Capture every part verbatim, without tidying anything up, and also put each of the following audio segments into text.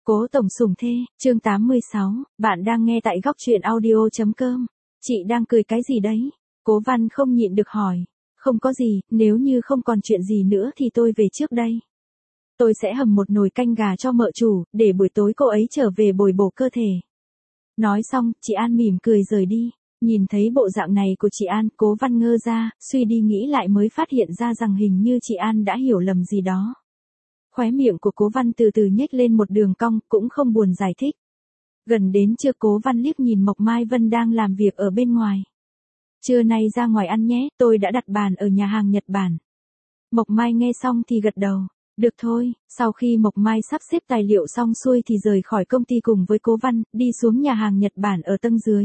Cố tổng sủng thê, chương tám mươi sáu, bạn đang nghe tại góc truyện audio chấm com. Chị đang cười cái gì đấy? Cố Văn không nhịn được hỏi. Không có gì, nếu như không còn chuyện gì nữa thì tôi về trước đây. Tôi sẽ hầm một nồi canh gà cho mợ chủ, để buổi tối cô ấy trở về bồi bổ cơ thể. Nói xong, chị An mỉm cười rời đi. Nhìn thấy bộ dạng này của chị An, Cố Văn ngơ ra, suy đi nghĩ lại mới phát hiện ra rằng hình như chị An đã hiểu lầm gì đó. Khóe miệng của Cố Văn từ từ nhếch lên một đường cong, cũng không buồn giải thích. Gần đến trưa Cố Văn liếc nhìn Mộc Mai Vân đang làm việc ở bên ngoài. Trưa nay ra ngoài ăn nhé, tôi đã đặt bàn ở nhà hàng Nhật Bản. Mộc Mai nghe xong thì gật đầu. Được thôi, sau khi Mộc Mai sắp xếp tài liệu xong xuôi thì rời khỏi công ty cùng với Cố Văn, đi xuống nhà hàng Nhật Bản ở tầng dưới.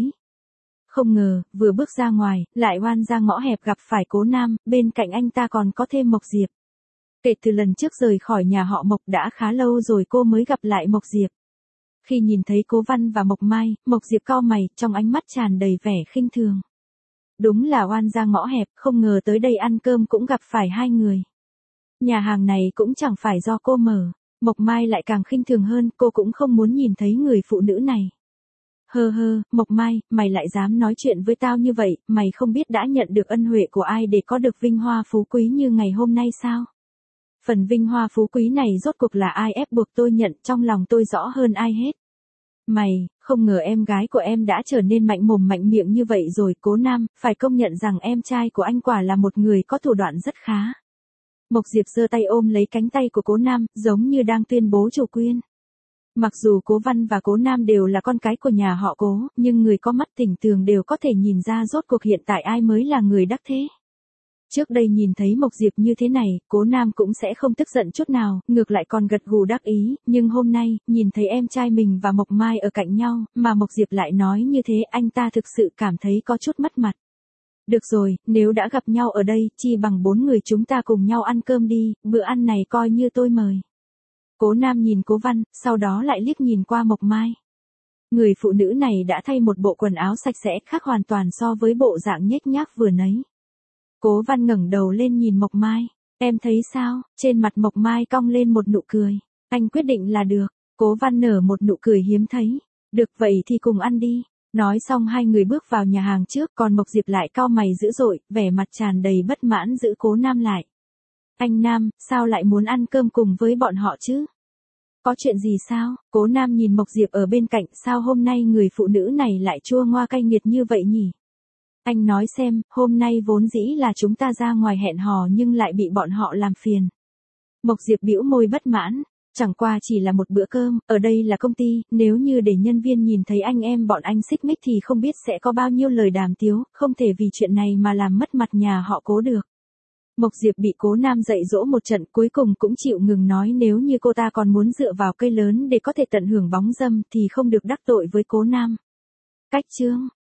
Không ngờ, vừa bước ra ngoài, lại oan ra ngõ hẹp gặp phải Cố Nam, bên cạnh anh ta còn có thêm Mộc Diệp. Kể từ lần trước rời khỏi nhà họ Mộc đã khá lâu rồi cô mới gặp lại Mộc Diệp. Khi nhìn thấy Cố Văn và Mộc Mai, Mộc Diệp cau mày, trong ánh mắt tràn đầy vẻ khinh thường. Đúng là oan ra ngõ hẹp, không ngờ tới đây ăn cơm cũng gặp phải hai người. Nhà hàng này cũng chẳng phải do cô mở. Mộc Mai lại càng khinh thường hơn, cô cũng không muốn nhìn thấy người phụ nữ này. Hơ hơ, Mộc Mai, mày lại dám nói chuyện với tao như vậy, mày không biết đã nhận được ân huệ của ai để có được vinh hoa phú quý như ngày hôm nay sao? Phần vinh hoa phú quý này rốt cuộc là ai ép buộc tôi nhận, trong lòng tôi rõ hơn ai hết. Mày, không ngờ em gái của em đã trở nên mạnh mồm mạnh miệng như vậy rồi. Cố Nam, phải công nhận rằng em trai của anh quả là một người có thủ đoạn rất khá. Mộc Diệp giơ tay ôm lấy cánh tay của Cố Nam, giống như đang tuyên bố chủ quyền. Mặc dù Cố Văn và Cố Nam đều là con cái của nhà họ Cố, nhưng người có mắt tỉnh tường đều có thể nhìn ra rốt cuộc hiện tại ai mới là người đắc thế. Trước đây nhìn thấy Mộc Diệp như thế này, Cố Nam cũng sẽ không tức giận chút nào, ngược lại còn gật gù đắc ý, nhưng hôm nay, nhìn thấy em trai mình và Mộc Mai ở cạnh nhau, mà Mộc Diệp lại nói như thế, anh ta thực sự cảm thấy có chút mất mặt. Được rồi, nếu đã gặp nhau ở đây, chi bằng bốn người chúng ta cùng nhau ăn cơm đi, bữa ăn này coi như tôi mời. Cố Nam nhìn Cố Văn, sau đó lại liếc nhìn qua Mộc Mai. Người phụ nữ này đã thay một bộ quần áo sạch sẽ, khác hoàn toàn so với bộ dạng nhếch nhác vừa nấy. Cố Văn ngẩng đầu lên nhìn Mộc Mai. Em thấy sao? Trên mặt Mộc Mai cong lên một nụ cười. Anh quyết định là được. Cố Văn nở một nụ cười hiếm thấy. Được vậy thì cùng ăn đi. Nói xong hai người bước vào nhà hàng trước, còn Mộc Diệp lại cau mày dữ dội, vẻ mặt tràn đầy bất mãn giữ Cố Nam lại. Anh Nam, sao lại muốn ăn cơm cùng với bọn họ chứ? Có chuyện gì sao? Cố Nam nhìn Mộc Diệp ở bên cạnh, sao hôm nay người phụ nữ này lại chua ngoa cay nghiệt như vậy nhỉ? Anh nói xem, hôm nay vốn dĩ là chúng ta ra ngoài hẹn hò nhưng lại bị bọn họ làm phiền. Mộc Diệp bĩu môi bất mãn, chẳng qua chỉ là một bữa cơm, ở đây là công ty, nếu như để nhân viên nhìn thấy anh em bọn anh xích mích thì không biết sẽ có bao nhiêu lời đàm tiếu, không thể vì chuyện này mà làm mất mặt nhà họ Cố được. Mộc Diệp bị Cố Nam dạy dỗ một trận cuối cùng cũng chịu ngừng nói nếu như cô ta còn muốn dựa vào cây lớn để có thể tận hưởng bóng dâm thì không được đắc tội với Cố Nam. Cách chương